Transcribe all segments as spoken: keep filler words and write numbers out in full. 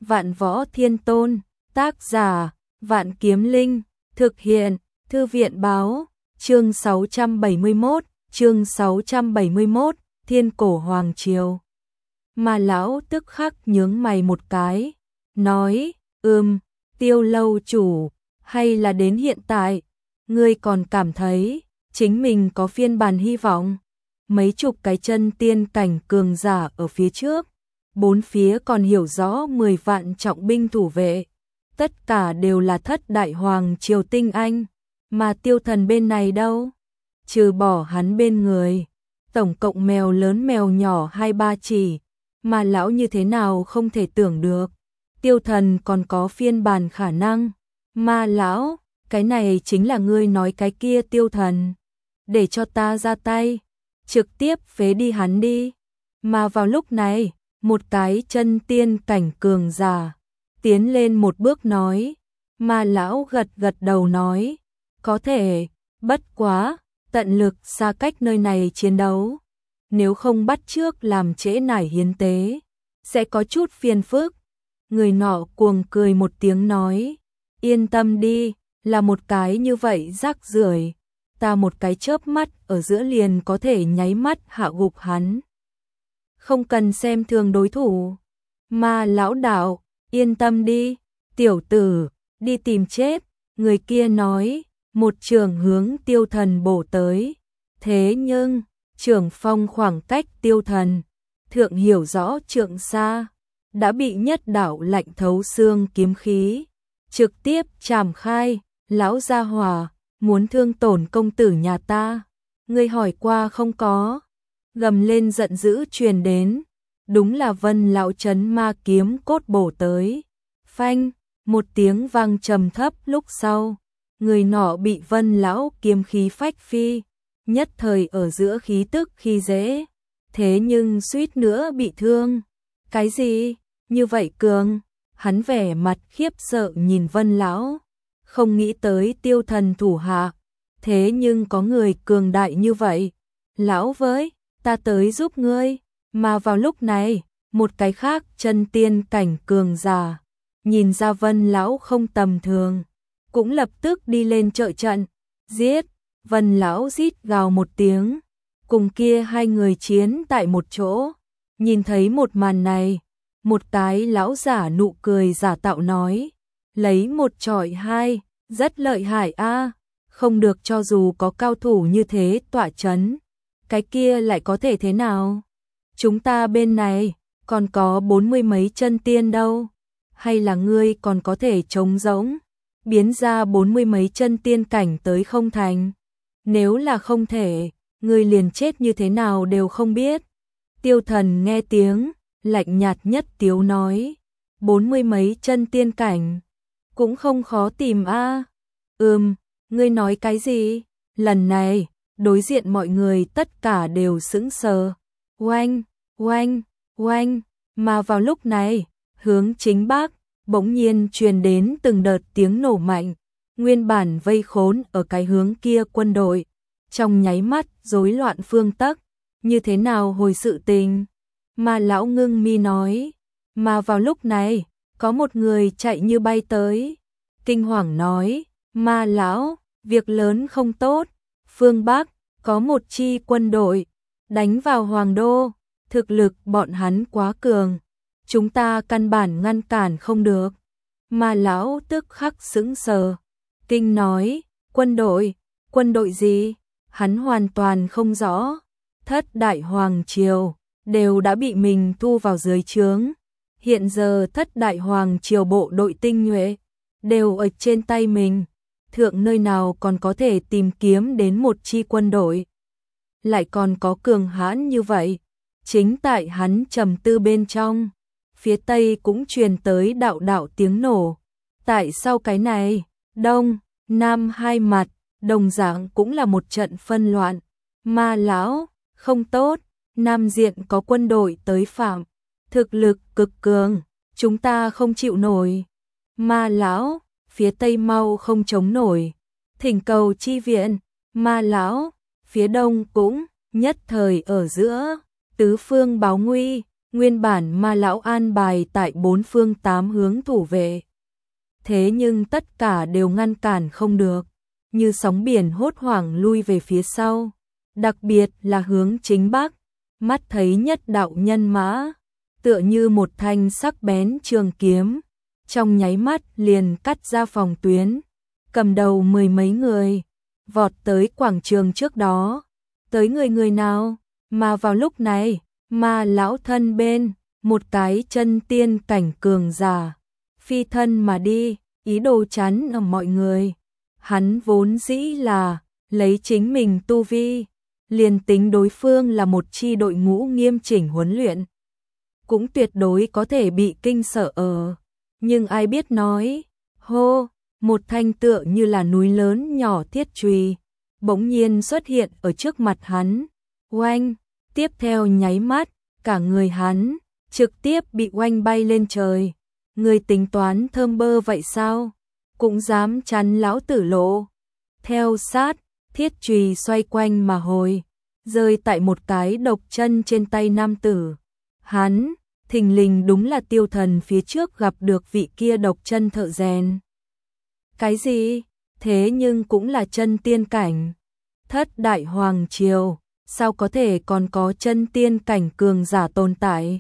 Vạn Võ Thiên Tôn, tác giả, Vạn Kiếm Linh, thực hiện, Thư viện báo, chương sáu trăm bảy mươi mốt, chương sáu trăm bảy mươi mốt, Thiên Cổ Hoàng Triều. Mà lão tức khắc nhướng mày một cái, nói, ừm, Tiêu lâu chủ, hay là đến hiện tại, ngươi còn cảm thấy, chính mình có phiên bản hy vọng. Mấy chục cái chân tiên cảnh cường giả ở phía trước, bốn phía còn hiểu rõ mười vạn trọng binh thủ vệ. Tất cả đều là thất đại hoàng triều tinh anh, mà tiêu thần bên này đâu? Trừ bỏ hắn bên người, tổng cộng mèo lớn mèo nhỏ hai ba chỉ, mà lão như thế nào không thể tưởng được. Tiêu thần còn có phiên bản khả năng, mà lão, cái này chính là ngươi nói cái kia tiêu thần. Để cho ta ra tay, trực tiếp phế đi hắn đi. Mà vào lúc này, một cái chân tiên cảnh cường giả tiến lên một bước nói, mà lão gật gật đầu nói, có thể, bất quá, tận lực xa cách nơi này chiến đấu. Nếu không bắt trước làm trễ nải hiến tế, sẽ có chút phiền phức. Người nọ cuồng cười một tiếng nói, yên tâm đi, là một cái như vậy rác rưởi, ta một cái chớp mắt ở giữa liền có thể nháy mắt hạ gục hắn. Không cần xem thường đối thủ. Mà lão đạo, yên tâm đi, tiểu tử, đi tìm chết. Người kia nói, một trường hướng tiêu thần bổ tới. Thế nhưng, trường phong khoảng cách tiêu thần, thượng hiểu rõ trượng xa, đã bị nhất đạo lạnh thấu xương kiếm khí trực tiếp chảm khai. Lão gia hỏa, muốn thương tổn công tử nhà ta, ngươi hỏi qua không có? Gầm lên giận dữ truyền đến, đúng là Vân lão chấn ma kiếm cốt bổ tới. Phanh, một tiếng vang trầm thấp lúc sau, người nọ bị Vân lão kiếm khí phách phi, nhất thời ở giữa khí tức khi dễ, thế nhưng suýt nữa bị thương. Cái gì? Như vậy cường? Hắn vẻ mặt khiếp sợ nhìn Vân lão, không nghĩ tới tiêu thần thủ hạ, thế nhưng có người cường đại như vậy. Lão với, ta tới giúp ngươi. Mà vào lúc này, một cái khác chân tiên cảnh cường giả, nhìn ra Vân lão không tầm thường, cũng lập tức đi lên trợ trận, giết. Vân lão rít gào một tiếng, cùng kia hai người chiến tại một chỗ. Nhìn thấy một màn này, một cái lão giả nụ cười giả tạo nói, lấy một chọi hai, rất lợi hại a, không được, cho dù có cao thủ như thế tọa chấn, cái kia lại có thể thế nào? Chúng ta bên này còn có bốn mươi mấy chân tiên đâu, hay là ngươi còn có thể trống rỗng biến ra bốn mươi mấy chân tiên cảnh tới không thành? Nếu là không thể, ngươi liền chết như thế nào đều không biết. Tiêu thần nghe tiếng, lạnh nhạt nhất tiếu nói, bốn mươi mấy chân tiên cảnh, cũng không khó tìm a. À. Ừm, ngươi nói cái gì? Lần này, đối diện mọi người tất cả đều sững sờ. Oanh, oanh, oanh, mà vào lúc này, hướng chính bắc, bỗng nhiên truyền đến từng đợt tiếng nổ mạnh. Nguyên bản vây khốn ở cái hướng kia quân đội, trong nháy mắt rối loạn phương tắc, như thế nào hồi sự tình? Mà lão ngưng mi nói, mà vào lúc này, có một người chạy như bay tới, kinh hoàng nói, mà lão, việc lớn không tốt, phương Bắc, có một chi quân đội, đánh vào Hoàng Đô, thực lực bọn hắn quá cường, chúng ta căn bản ngăn cản không được. Mà lão tức khắc sững sờ, kinh nói, quân đội, quân đội gì? Hắn hoàn toàn không rõ, thất đại hoàng triều đều đã bị mình thu vào dưới trướng. Hiện giờ thất đại hoàng triều bộ đội tinh nhuệ đều ở trên tay mình, thượng nơi nào còn có thể tìm kiếm đến một chi quân đội, lại còn có cường hãn như vậy. Chính tại hắn trầm tư bên trong, phía tây cũng truyền tới đạo đạo tiếng nổ. Tại sao cái này, đông, nam hai mặt, đồng dạng cũng là một trận phân loạn. Mà lão, không tốt, nam diện có quân đội tới phạm, thực lực cực cường, chúng ta không chịu nổi. Mà lão, phía tây mau không chống nổi, thỉnh cầu chi viện. Mà lão, phía đông cũng nhất thời ở giữa, tứ phương báo nguy, Nguyên bản Ma lão an bài tại bốn phương tám hướng thủ vệ. Thế nhưng tất cả đều ngăn cản không được, như sóng biển hốt hoảng lui về phía sau, đặc biệt là hướng chính bắc, mắt thấy nhất đạo nhân mã, tựa như một thanh sắc bén trường kiếm, trong nháy mắt liền cắt ra phòng tuyến, cầm đầu mười mấy người, vọt tới quảng trường trước đó. Tới người người nào, mà vào lúc này, Ma lão thân bên, một cái chân tiên cảnh cường giả, phi thân mà đi, ý đồ chắn ở mọi người. Hắn vốn dĩ là lấy chính mình tu vi, liền tính đối phương là một chi đội ngũ nghiêm chỉnh huấn luyện, cũng tuyệt đối có thể bị kinh sợ ở. Nhưng ai biết nói, hô, một thanh tựa như là núi lớn nhỏ thiết chùy bỗng nhiên xuất hiện ở trước mặt hắn. Oanh, tiếp theo nháy mắt, cả người hắn trực tiếp bị oanh bay lên trời. Người tính toán thơm bơ vậy sao? Cũng dám chắn lão tử lộ. Theo sát, thiết chùy xoay quanh mà hồi, rơi tại một cái độc chân trên tay nam tử. Hắn, thình lình đúng là Tiêu Thần phía trước gặp được vị kia độc chân thợ rèn. Cái gì? Thế nhưng cũng là chân tiên cảnh. Thất đại hoàng triều, sao có thể còn có chân tiên cảnh cường giả tồn tại?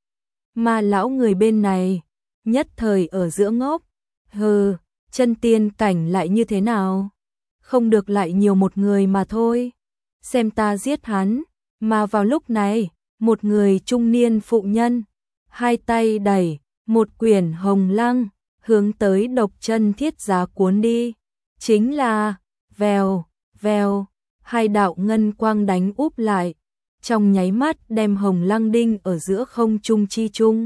Mà lão người bên này, nhất thời ở giữa ngốc. Hừ, chân tiên cảnh lại như thế nào? Không được lại nhiều một người mà thôi. Xem ta giết hắn. Mà vào lúc này, một người trung niên phụ nhân, hai tay đẩy, một quyển hồng lăng, hướng tới độc chân thiết giá cuốn đi. Chính là, vèo, vèo, hai đạo ngân quang đánh úp lại, trong nháy mắt đem hồng lăng đinh ở giữa không trung chi trung.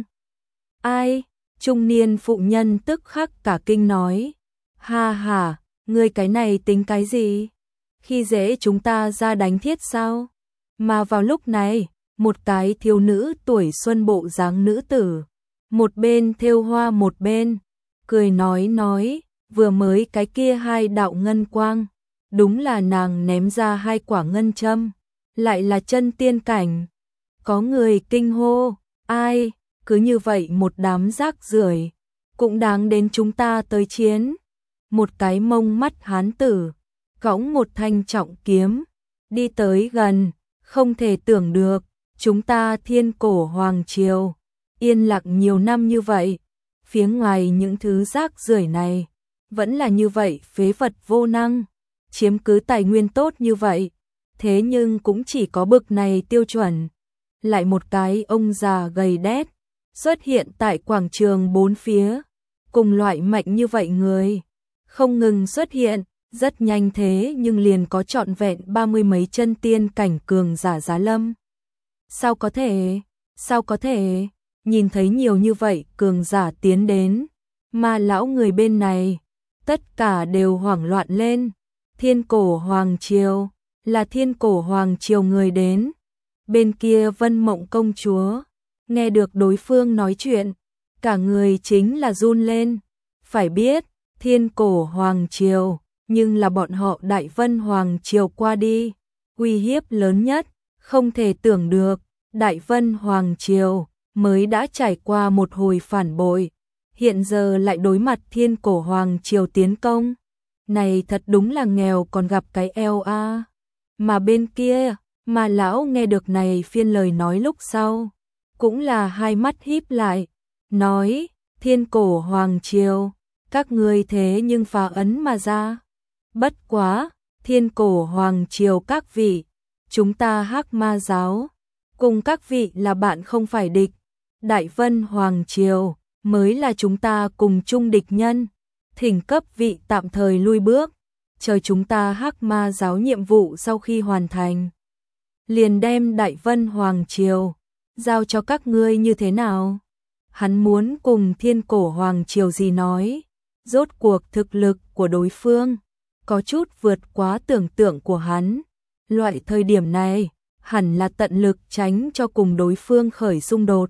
Ai? Trung niên phụ nhân tức khắc cả kinh nói. Ha ha, ngươi cái này tính cái gì? Khi dễ chúng ta ra đánh thiết sao? Mà vào lúc này, một cái thiếu nữ tuổi xuân bộ dáng nữ tử, một bên thêu hoa một bên, cười nói nói, vừa mới cái kia hai đạo ngân quang, đúng là nàng ném ra hai quả ngân châm, lại là chân tiên cảnh. Có người kinh hô, ai, cứ như vậy một đám rác rưởi, cũng đáng đến chúng ta tới chiến. Một cái mông mắt hán tử, cõng một thanh trọng kiếm, đi tới gần, không thể tưởng được, chúng ta Thiên Cổ Hoàng Triều, yên lặng nhiều năm như vậy, phía ngoài những thứ rác rưởi này, vẫn là như vậy phế vật vô năng, chiếm cứ tài nguyên tốt như vậy, thế nhưng cũng chỉ có bực này tiêu chuẩn. Lại một cái ông già gầy đét, xuất hiện tại quảng trường bốn phía, cùng loại mạnh như vậy người, không ngừng xuất hiện, rất nhanh thế nhưng liền có trọn vẹn ba mươi mấy chân tiên cảnh cường giả giá lâm. Sao có thể, sao có thể, nhìn thấy nhiều như vậy cường giả tiến đến, mà lão người bên này, tất cả đều hoảng loạn lên. Thiên Cổ Hoàng Triều, là Thiên Cổ Hoàng Triều người đến. Bên kia Vân Mộng công chúa, nghe được đối phương nói chuyện, cả người chính là run lên. Phải biết, Thiên Cổ Hoàng Triều, nhưng là bọn họ Đại Vân Hoàng Triều qua đi, uy hiếp lớn nhất, không thể tưởng được, Đại Vân Hoàng Triều mới đã trải qua một hồi phản bội, hiện giờ lại đối mặt Thiên Cổ Hoàng Triều tiến công. Này thật đúng là nghèo còn gặp cái eo a. Mà bên kia, mà lão nghe được này phiên lời nói lúc sau, cũng là hai mắt híp lại, nói, Thiên Cổ Hoàng Triều, các ngươi thế nhưng phá ấn mà ra. Bất quá, Thiên Cổ Hoàng Triều các vị, chúng ta Hắc Ma giáo, cùng các vị là bạn không phải địch, Đại Vân Hoàng Triều mới là chúng ta cùng chung địch nhân, thỉnh cấp vị tạm thời lui bước, chờ chúng ta Hắc Ma giáo nhiệm vụ sau khi hoàn thành, liền đem Đại Vân Hoàng Triều giao cho các ngươi như thế nào? Hắn muốn cùng Thiên Cổ Hoàng Triều gì nói, rốt cuộc thực lực của đối phương có chút vượt quá tưởng tượng của hắn. Loại thời điểm này, hẳn là tận lực tránh cho cùng đối phương khởi xung đột.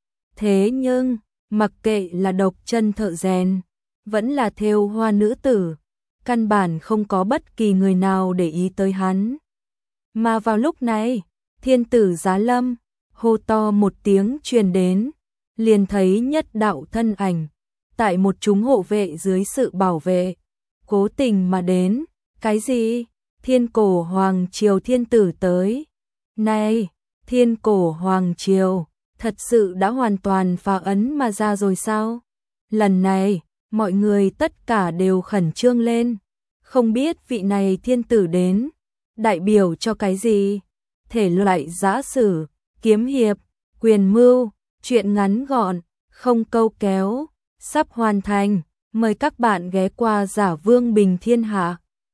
Thế nhưng, mặc kệ là độc chân thợ rèn, vẫn là thêu hoa nữ tử, căn bản không có bất kỳ người nào để ý tới hắn. Mà vào lúc này, thiên tử giá lâm, hô to một tiếng truyền đến, liền thấy nhất đạo thân ảnh, tại một chúng hộ vệ dưới sự bảo vệ, cố tình mà đến, cái gì? Thiên cổ hoàng triều thiên tử tới. Này, thiên cổ hoàng triều, thật sự đã hoàn toàn phá ấn mà ra rồi sao? Lần này, mọi người tất cả đều khẩn trương lên, không biết vị này thiên tử đến, đại biểu cho cái gì? Thể loại giã sử, kiếm hiệp, quyền mưu, truyện ngắn gọn, không câu kéo, sắp hoàn thành, mời các bạn ghé qua Giả Vương Bình Thiên Hạ.